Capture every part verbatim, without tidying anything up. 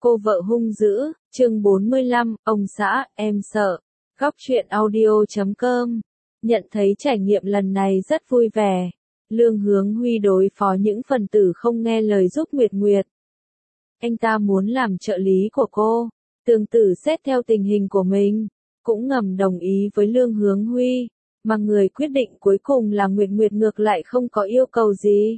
Cô vợ hung dữ, chương bốn mươi lăm, ông xã, em sợ. Góc truyện audio chấm com. Nhận thấy trải nghiệm lần này rất vui vẻ. Lương Hướng Huy đối phó những phần tử không nghe lời giúp Nguyệt Nguyệt. Anh ta muốn làm trợ lý của cô. Tương tự xét theo tình hình của mình, cũng ngầm đồng ý với Lương Hướng Huy, mà người quyết định cuối cùng là Nguyệt Nguyệt ngược lại không có yêu cầu gì.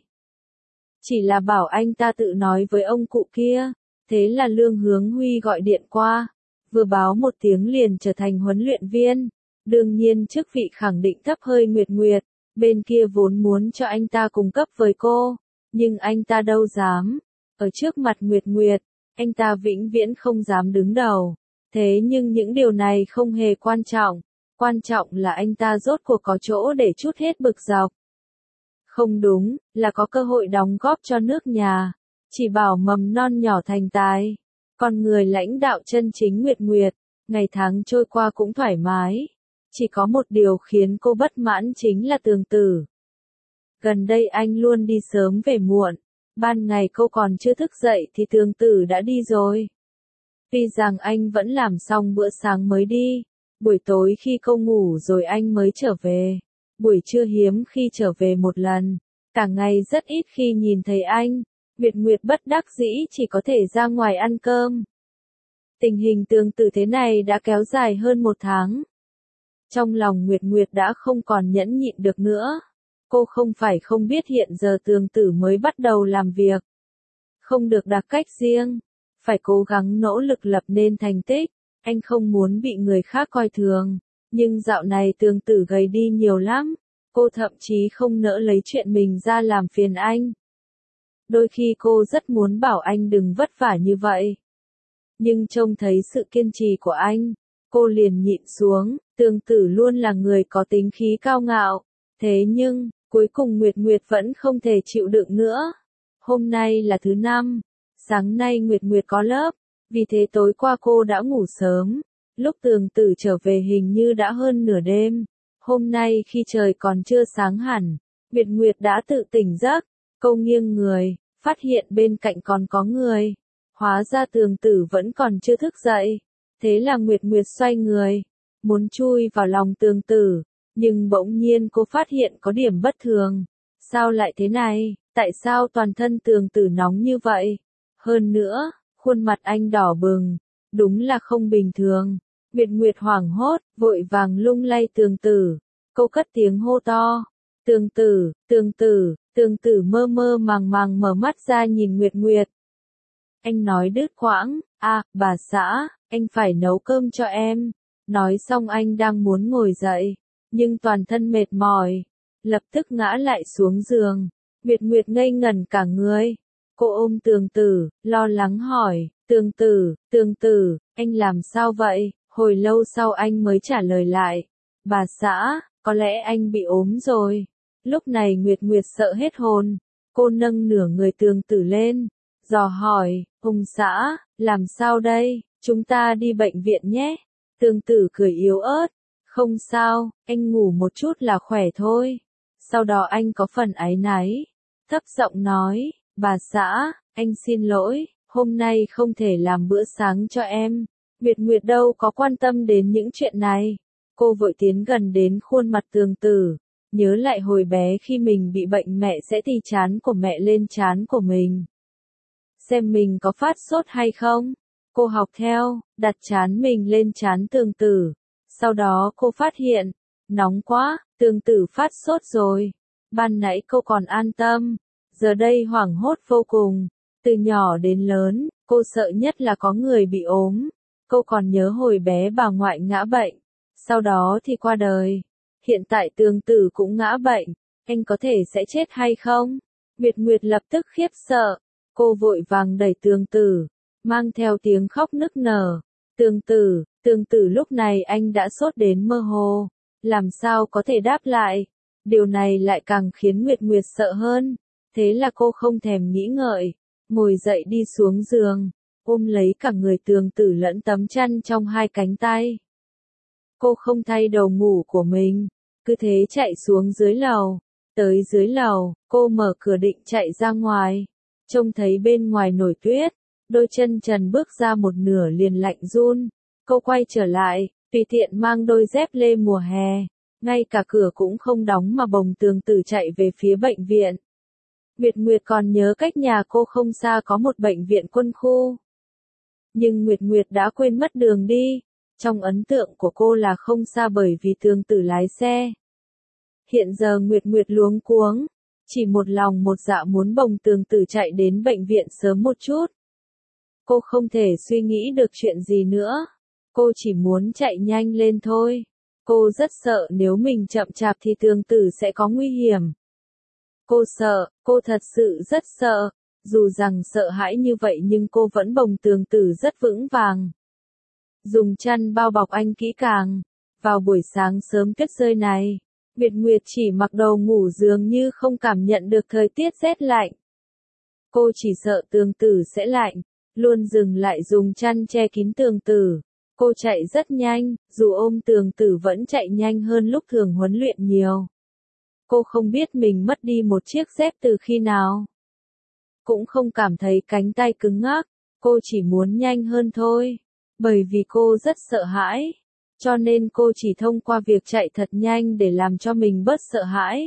Chỉ là bảo anh ta tự nói với ông cụ kia. Thế là Lương Hướng Huy gọi điện qua, vừa báo một tiếng liền trở thành huấn luyện viên. Đương nhiên chức vị khẳng định thấp hơi Nguyệt Nguyệt, bên kia vốn muốn cho anh ta cùng cấp với cô, nhưng anh ta đâu dám. Ở trước mặt Nguyệt Nguyệt, anh ta vĩnh viễn không dám đứng đầu. Thế nhưng những điều này không hề quan trọng, quan trọng là anh ta rốt cuộc có chỗ để trút hết bực dọc. Không đúng, là có cơ hội đóng góp cho nước nhà. Chỉ bảo mầm non nhỏ thành tài. Còn người lãnh đạo chân chính Nguyệt Nguyệt, ngày tháng trôi qua cũng thoải mái. Chỉ có một điều khiến cô bất mãn chính là Tường Tử. Gần đây anh luôn đi sớm về muộn. Ban ngày cô còn chưa thức dậy thì Tường Tử đã đi rồi. Tuy rằng anh vẫn làm xong bữa sáng mới đi. Buổi tối khi cô ngủ rồi anh mới trở về. Buổi trưa hiếm khi trở về một lần. Cả ngày rất ít khi nhìn thấy anh. Nguyệt Nguyệt bất đắc dĩ chỉ có thể ra ngoài ăn cơm. Tình hình Tường Tử thế này đã kéo dài hơn một tháng. Trong lòng Nguyệt Nguyệt đã không còn nhẫn nhịn được nữa. Cô không phải không biết hiện giờ Tường Tử mới bắt đầu làm việc. Không được đặt cách riêng. Phải cố gắng nỗ lực lập nên thành tích. Anh không muốn bị người khác coi thường. Nhưng dạo này Tường Tử gầy đi nhiều lắm. Cô thậm chí không nỡ lấy chuyện mình ra làm phiền anh. Đôi khi cô rất muốn bảo anh đừng vất vả như vậy. Nhưng trông thấy sự kiên trì của anh, cô liền nhịn xuống. Tường Tử luôn là người có tính khí cao ngạo. Thế nhưng, cuối cùng Nguyệt Nguyệt vẫn không thể chịu đựng nữa. Hôm nay là thứ năm. Sáng nay Nguyệt Nguyệt có lớp. Vì thế tối qua cô đã ngủ sớm. Lúc Tường Tử trở về hình như đã hơn nửa đêm. Hôm nay khi trời còn chưa sáng hẳn, Nguyệt Nguyệt đã tự tỉnh giấc. Cô nghiêng người, phát hiện bên cạnh còn có người. Hóa ra Tường Tử vẫn còn chưa thức dậy. Thế là Nguyệt Nguyệt xoay người, muốn chui vào lòng Tường Tử. Nhưng bỗng nhiên cô phát hiện có điểm bất thường. Sao lại thế này? Tại sao toàn thân Tường Tử nóng như vậy? Hơn nữa, khuôn mặt anh đỏ bừng. Đúng là không bình thường. Nguyệt Nguyệt hoảng hốt, vội vàng lung lay Tường Tử. Cô cất tiếng hô to. Tường Tử, Tường Tử. Tường Tử mơ mơ màng màng mở mắt ra nhìn Nguyệt Nguyệt. Anh nói đứt quãng, à, bà xã, anh phải nấu cơm cho em. Nói xong anh đang muốn ngồi dậy, nhưng toàn thân mệt mỏi, lập tức ngã lại xuống giường. Nguyệt Nguyệt ngây ngẩn cả người. Cô ôm Tường Tử, lo lắng hỏi, Tường Tử, Tường Tử, anh làm sao vậy? Hồi lâu sau anh mới trả lời lại, bà xã, có lẽ anh bị ốm rồi. Lúc này Nguyệt Nguyệt sợ hết hồn, cô nâng nửa người Tường Tử lên, dò hỏi, ông xã, làm sao đây, chúng ta đi bệnh viện nhé. Tường Tử cười yếu ớt, không sao, anh ngủ một chút là khỏe thôi. Sau đó anh có phần áy náy, thấp giọng nói, bà xã, anh xin lỗi, hôm nay không thể làm bữa sáng cho em. Nguyệt Nguyệt đâu có quan tâm đến những chuyện này. Cô vội tiến gần đến khuôn mặt Tường Tử. Nhớ lại hồi bé khi mình bị bệnh mẹ sẽ thì trán của mẹ lên trán của mình. Xem mình có phát sốt hay không. Cô học theo, đặt trán mình lên trán Tường Tử. Sau đó cô phát hiện, nóng quá, Tường Tử phát sốt rồi. Ban nãy cô còn an tâm, giờ đây hoảng hốt vô cùng. Từ nhỏ đến lớn, cô sợ nhất là có người bị ốm. Cô còn nhớ hồi bé bà ngoại ngã bệnh, sau đó thì qua đời. Hiện tại Tường Tử cũng ngã bệnh, anh có thể sẽ chết hay không? Nguyệt Nguyệt lập tức khiếp sợ, cô vội vàng đẩy Tường Tử, mang theo tiếng khóc nức nở. Tường Tử, Tường Tử lúc này anh đã sốt đến mơ hồ, làm sao có thể đáp lại? Điều này lại càng khiến Nguyệt Nguyệt sợ hơn, thế là cô không thèm nghĩ ngợi, ngồi dậy đi xuống giường, ôm lấy cả người Tường Tử lẫn tấm chăn trong hai cánh tay. Cô không thay đồ ngủ của mình, cứ thế chạy xuống dưới lầu. Tới dưới lầu, cô mở cửa định chạy ra ngoài. Trông thấy bên ngoài nổi tuyết, Đôi chân trần bước ra một nửa liền lạnh run. Cô quay trở lại, tùy tiện mang đôi dép lê mùa hè. Ngay cả cửa cũng không đóng mà bồng tường tử chạy về phía bệnh viện. Nguyệt Nguyệt còn nhớ cách nhà cô không xa có một bệnh viện quân khu. Nhưng Nguyệt Nguyệt đã quên mất đường đi. Trong ấn tượng của cô là không xa bởi vì tường tử lái xe. Hiện giờ Nguyệt Nguyệt luống cuống. Chỉ một lòng một dạ muốn bồng tường tử chạy đến bệnh viện sớm một chút. Cô không thể suy nghĩ được chuyện gì nữa. Cô chỉ muốn chạy nhanh lên thôi. Cô rất sợ nếu mình chậm chạp thì tường tử sẽ có nguy hiểm. Cô sợ, cô thật sự rất sợ. Dù rằng sợ hãi như vậy nhưng cô vẫn bồng tường tử rất vững vàng. Dùng chăn bao bọc anh kỹ càng. Vào buổi sáng sớm tuyết rơi này, Nguyệt Nguyệt chỉ mặc đồ ngủ dường như không cảm nhận được thời tiết rét lạnh. Cô chỉ sợ tường tử sẽ lạnh, luôn dừng lại dùng chăn che kín tường tử. Cô chạy rất nhanh, dù ôm tường tử vẫn chạy nhanh hơn lúc thường huấn luyện nhiều. Cô không biết mình mất đi một chiếc dép từ khi nào. Cũng không cảm thấy cánh tay cứng ngắc, cô chỉ muốn nhanh hơn thôi. Bởi vì cô rất sợ hãi, cho nên cô chỉ thông qua việc chạy thật nhanh để làm cho mình bớt sợ hãi.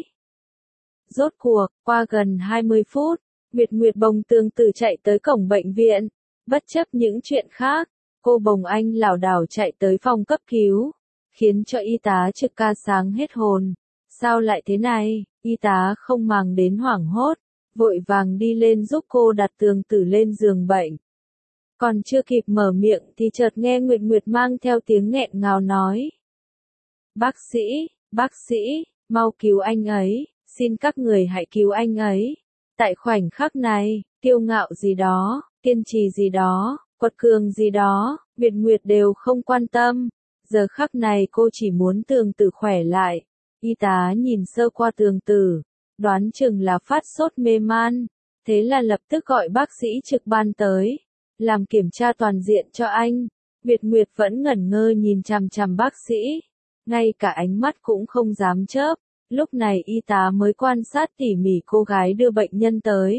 Rốt cuộc, qua gần hai mươi phút, Nguyệt Nguyệt bồng tường tử chạy tới cổng bệnh viện. Bất chấp những chuyện khác, cô bồng anh lảo đảo chạy tới phòng cấp cứu, khiến cho y tá trực ca sáng hết hồn. Sao lại thế này? Y tá không màng đến hoảng hốt, vội vàng đi lên giúp cô đặt tường tử lên giường bệnh. Còn chưa kịp mở miệng thì chợt nghe Nguyệt Nguyệt mang theo tiếng nghẹn ngào nói. Bác sĩ, bác sĩ, mau cứu anh ấy, xin các người hãy cứu anh ấy. Tại khoảnh khắc này, kiêu ngạo gì đó, kiên trì gì đó, quật cường gì đó, Nguyệt Nguyệt đều không quan tâm. Giờ khắc này cô chỉ muốn tường tử khỏe lại. Y tá nhìn sơ qua tường tử, đoán chừng là phát sốt mê man. Thế là lập tức gọi bác sĩ trực ban tới, làm kiểm tra toàn diện cho anh. Nguyệt Nguyệt vẫn ngẩn ngơ nhìn chằm chằm bác sĩ, ngay cả ánh mắt cũng không dám chớp. Lúc này y tá mới quan sát tỉ mỉ cô gái đưa bệnh nhân tới.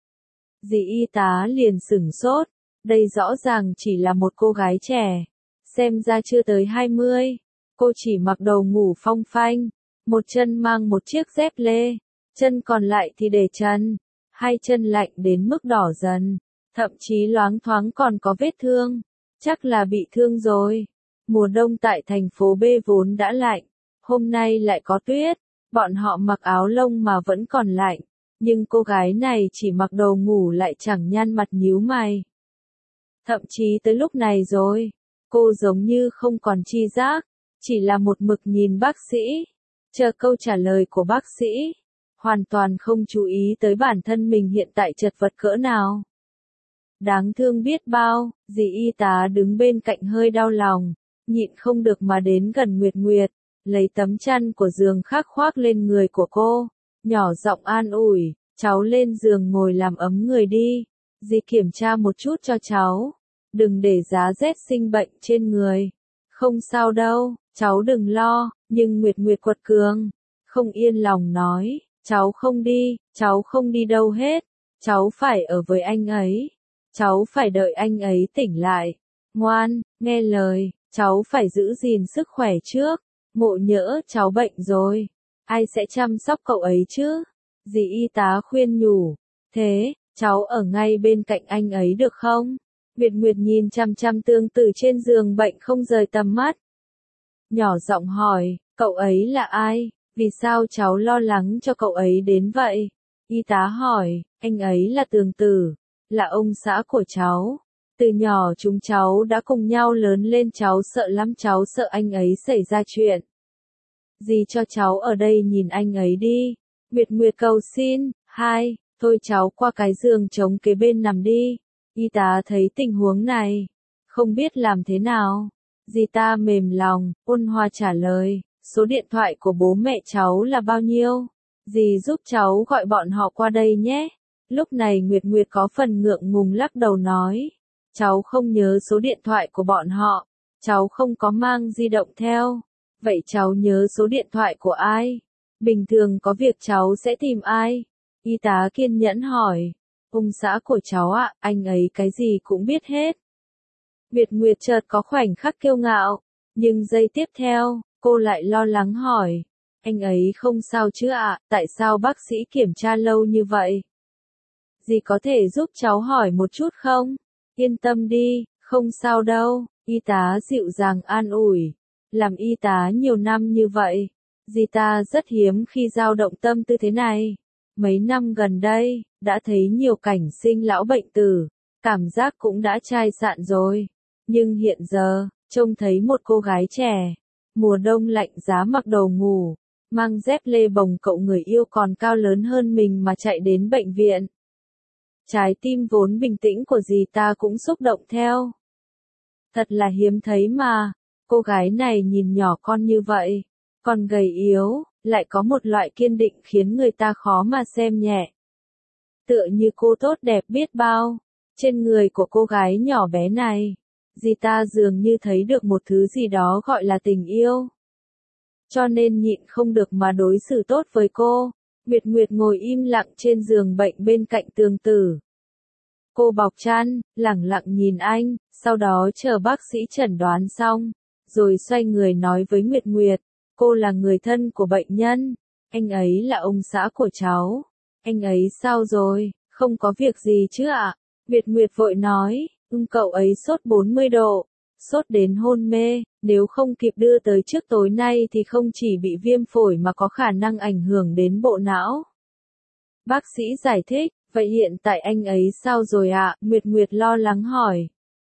Dì y tá liền sửng sốt, đây rõ ràng chỉ là một cô gái trẻ, xem ra chưa tới hai mươi. Cô chỉ mặc đồ ngủ phong phanh, một chân mang một chiếc dép lê, chân còn lại thì để trần, hai chân lạnh đến mức đỏ dần, thậm chí loáng thoáng còn có vết thương, chắc là bị thương rồi. Mùa đông tại thành phố B vốn đã lạnh, hôm nay lại có tuyết, bọn họ mặc áo lông mà vẫn còn lạnh, nhưng cô gái này chỉ mặc đồ ngủ lại chẳng nhăn mặt nhíu mày. Thậm chí tới lúc này rồi, cô giống như không còn tri giác, chỉ là một mực nhìn bác sĩ, chờ câu trả lời của bác sĩ, hoàn toàn không chú ý tới bản thân mình hiện tại chật vật cỡ nào. Đáng thương biết bao, dì y tá đứng bên cạnh hơi đau lòng, nhịn không được mà đến gần Nguyệt Nguyệt, lấy tấm chăn của giường khác khoác lên người của cô, nhỏ giọng an ủi, cháu lên giường ngồi làm ấm người đi, dì kiểm tra một chút cho cháu, đừng để giá rét sinh bệnh trên người. Không sao đâu, cháu đừng lo, nhưng Nguyệt Nguyệt quật cường, không yên lòng nói, cháu không đi, cháu không đi đâu hết, cháu phải ở với anh ấy, cháu phải đợi anh ấy tỉnh lại, ngoan, nghe lời, cháu phải giữ gìn sức khỏe trước, ngộ nhỡ cháu bệnh rồi, ai sẽ chăm sóc cậu ấy chứ? Dì y tá khuyên nhủ, thế, cháu ở ngay bên cạnh anh ấy được không? Nguyệt Nguyệt nhìn chăm chăm tương tử trên giường bệnh không rời tầm mắt. Nhỏ giọng hỏi, cậu ấy là ai? Vì sao cháu lo lắng cho cậu ấy đến vậy? Y tá hỏi, anh ấy là Tường Tử, là ông xã của cháu. Từ nhỏ chúng cháu đã cùng nhau lớn lên, cháu sợ lắm, cháu sợ anh ấy xảy ra chuyện. Dì cho cháu ở đây nhìn anh ấy đi. Nguyệt Nguyệt cầu xin, hai, thôi cháu qua cái giường trống kế bên nằm đi. Y tá thấy tình huống này, không biết làm thế nào. Dì ta mềm lòng, ôn hòa trả lời, số điện thoại của bố mẹ cháu là bao nhiêu? Dì giúp cháu gọi bọn họ qua đây nhé. Lúc này Nguyệt Nguyệt có phần ngượng ngùng lắc đầu nói, cháu không nhớ số điện thoại của bọn họ, cháu không có mang di động theo. Vậy cháu nhớ số điện thoại của ai? Bình thường có việc cháu sẽ tìm ai? Y tá kiên nhẫn hỏi. Ông xã của cháu ạ, anh ấy cái gì cũng biết hết. Nguyệt Nguyệt chợt có khoảnh khắc kiêu ngạo, nhưng giây tiếp theo, cô lại lo lắng hỏi. Anh ấy không sao chứ ạ, tại sao bác sĩ kiểm tra lâu như vậy? Dì có thể giúp cháu hỏi một chút không? Yên tâm đi, không sao đâu, y tá dịu dàng an ủi. Làm y tá nhiều năm như vậy, dì ta rất hiếm khi dao động tâm tư thế này. Mấy năm gần đây, đã thấy nhiều cảnh sinh lão bệnh tử, cảm giác cũng đã chai sạn rồi. Nhưng hiện giờ, trông thấy một cô gái trẻ, mùa đông lạnh giá mặc đồ ngủ, mang dép lê bồng cậu người yêu còn cao lớn hơn mình mà chạy đến bệnh viện. Trái tim vốn bình tĩnh của dì ta cũng xúc động theo. Thật là hiếm thấy mà, cô gái này nhìn nhỏ con như vậy, còn gầy yếu, lại có một loại kiên định khiến người ta khó mà xem nhẹ. Tựa như cô tốt đẹp biết bao, trên người của cô gái nhỏ bé này, dì ta dường như thấy được một thứ gì đó gọi là tình yêu. Cho nên nhịn không được mà đối xử tốt với cô. Nguyệt Nguyệt ngồi im lặng trên giường bệnh bên cạnh tường tử. Cô bọc chăn, lẳng lặng nhìn anh, sau đó chờ bác sĩ chẩn đoán xong, rồi xoay người nói với Nguyệt Nguyệt, cô là người thân của bệnh nhân, anh ấy là ông xã của cháu. Anh ấy sao rồi, không có việc gì chứ ạ? Nguyệt Nguyệt vội nói, ưng cậu ấy sốt bốn mươi độ, sốt đến hôn mê, nếu không kịp đưa tới trước tối nay thì không chỉ bị viêm phổi mà có khả năng ảnh hưởng đến bộ não. Bác sĩ giải thích, vậy hiện tại anh ấy sao rồi ạ? Nguyệt Nguyệt lo lắng hỏi.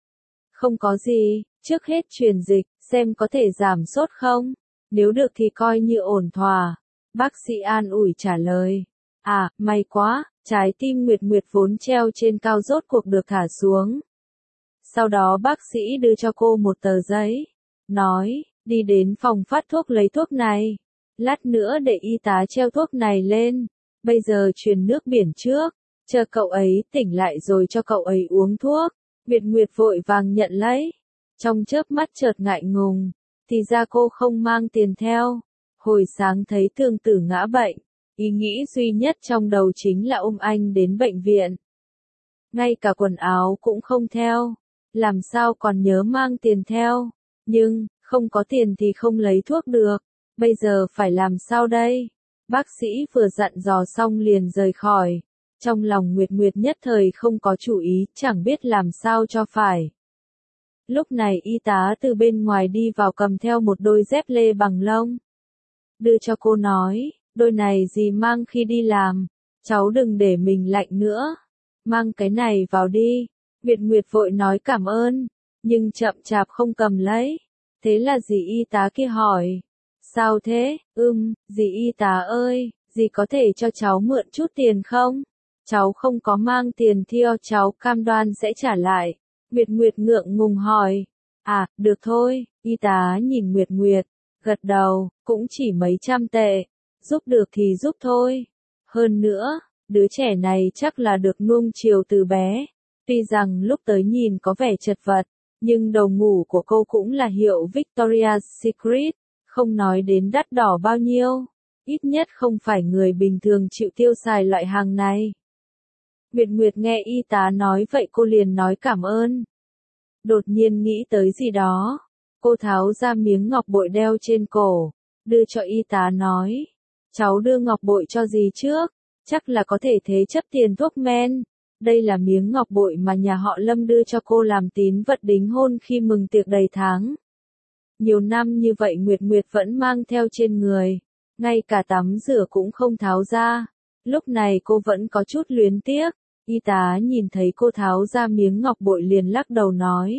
Không có gì, trước hết truyền dịch, xem có thể giảm sốt không? Nếu được thì coi như ổn thỏa. Bác sĩ an ủi trả lời. À, may quá, trái tim Nguyệt Nguyệt vốn treo trên cao rốt cuộc được thả xuống. Sau đó bác sĩ đưa cho cô một tờ giấy, nói, đi đến phòng phát thuốc lấy thuốc này. Lát nữa để y tá treo thuốc này lên. Bây giờ truyền nước biển trước, chờ cậu ấy tỉnh lại rồi cho cậu ấy uống thuốc. Nguyệt Nguyệt vội vàng nhận lấy. Trong chớp mắt chợt ngại ngùng, thì ra cô không mang tiền theo. Hồi sáng thấy Thương Tử ngã bệnh, ý nghĩ duy nhất trong đầu chính là ôm anh đến bệnh viện. Ngay cả quần áo cũng không theo, làm sao còn nhớ mang tiền theo. Nhưng, không có tiền thì không lấy thuốc được, bây giờ phải làm sao đây? Bác sĩ vừa dặn dò xong liền rời khỏi. Trong lòng Nguyệt Nguyệt nhất thời không có chủ ý, chẳng biết làm sao cho phải. Lúc này y tá từ bên ngoài đi vào cầm theo một đôi dép lê bằng lông. Đưa cho cô nói, đôi này dì mang khi đi làm, cháu đừng để mình lạnh nữa. Mang cái này vào đi. Nguyệt Nguyệt vội nói cảm ơn, nhưng chậm chạp không cầm lấy. Thế là dì y tá kia hỏi. Sao thế? Ừm, dì y tá ơi, dì có thể cho cháu mượn chút tiền không? Cháu không có mang tiền theo, cháu cam đoan sẽ trả lại. Nguyệt Nguyệt ngượng ngùng hỏi. À, được thôi, y tá nhìn Nguyệt Nguyệt, gật đầu, cũng chỉ mấy trăm tệ. Giúp được thì giúp thôi. Hơn nữa, đứa trẻ này chắc là được nuông chiều từ bé. Tuy rằng lúc tới nhìn có vẻ chật vật, nhưng đầu ngủ của cô cũng là hiệu Victoria's Secret, không nói đến đắt đỏ bao nhiêu. Ít nhất không phải người bình thường chịu tiêu xài loại hàng này. Nguyệt Nguyệt nghe y tá nói vậy cô liền nói cảm ơn. Đột nhiên nghĩ tới gì đó. Cô tháo ra miếng ngọc bội đeo trên cổ, đưa cho y tá nói. Cháu đưa ngọc bội cho dì trước, chắc là có thể thế chấp tiền thuốc men. Đây là miếng ngọc bội mà nhà họ Lâm đưa cho cô làm tín vật đính hôn khi mừng tiệc đầy tháng. Nhiều năm như vậy Nguyệt Nguyệt vẫn mang theo trên người, ngay cả tắm rửa cũng không tháo ra. Lúc này cô vẫn có chút luyến tiếc. Y tá nhìn thấy cô tháo ra miếng ngọc bội liền lắc đầu nói.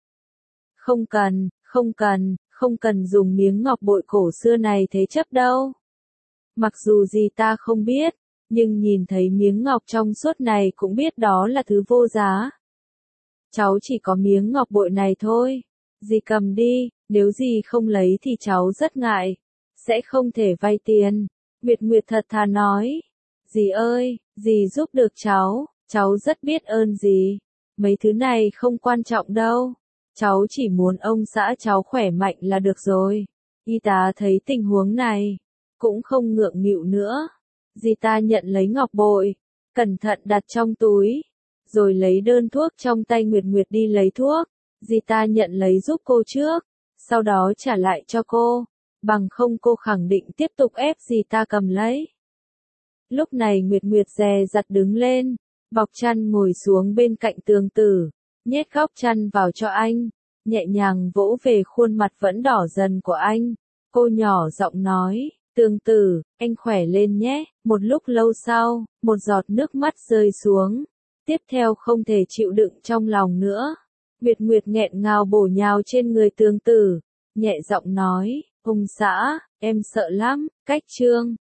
Không cần, không cần, không cần dùng miếng ngọc bội cổ xưa này thế chấp đâu. Mặc dù gì ta không biết, nhưng nhìn thấy miếng ngọc trong suốt này cũng biết đó là thứ vô giá. Cháu chỉ có miếng ngọc bội này thôi. Dì cầm đi, nếu dì không lấy thì cháu rất ngại. Sẽ không thể vay tiền. Nguyệt Nguyệt thật thà nói. Dì ơi, dì giúp được cháu, cháu rất biết ơn dì. Mấy thứ này không quan trọng đâu. Cháu chỉ muốn ông xã cháu khỏe mạnh là được rồi. Y tá thấy tình huống này, cũng không ngượng nghịu nữa. Dì ta nhận lấy ngọc bội, cẩn thận đặt trong túi, rồi lấy đơn thuốc trong tay Nguyệt Nguyệt đi lấy thuốc. Dì ta nhận lấy giúp cô trước, sau đó trả lại cho cô, bằng không cô khẳng định tiếp tục ép dì ta cầm lấy. Lúc này Nguyệt Nguyệt dè dặt đứng lên, bọc chăn ngồi xuống bên cạnh Tường Tử, nhét góc chăn vào cho anh, nhẹ nhàng vỗ về khuôn mặt vẫn đỏ dần của anh. Cô nhỏ giọng nói, Tường Tử, anh khỏe lên nhé. Một lúc lâu sau, một giọt nước mắt rơi xuống, tiếp theo không thể chịu đựng trong lòng nữa. Nguyệt Nguyệt nghẹn ngào bổ nhào trên người Tường Tử, nhẹ giọng nói, ông xã, em sợ lắm. Cách chương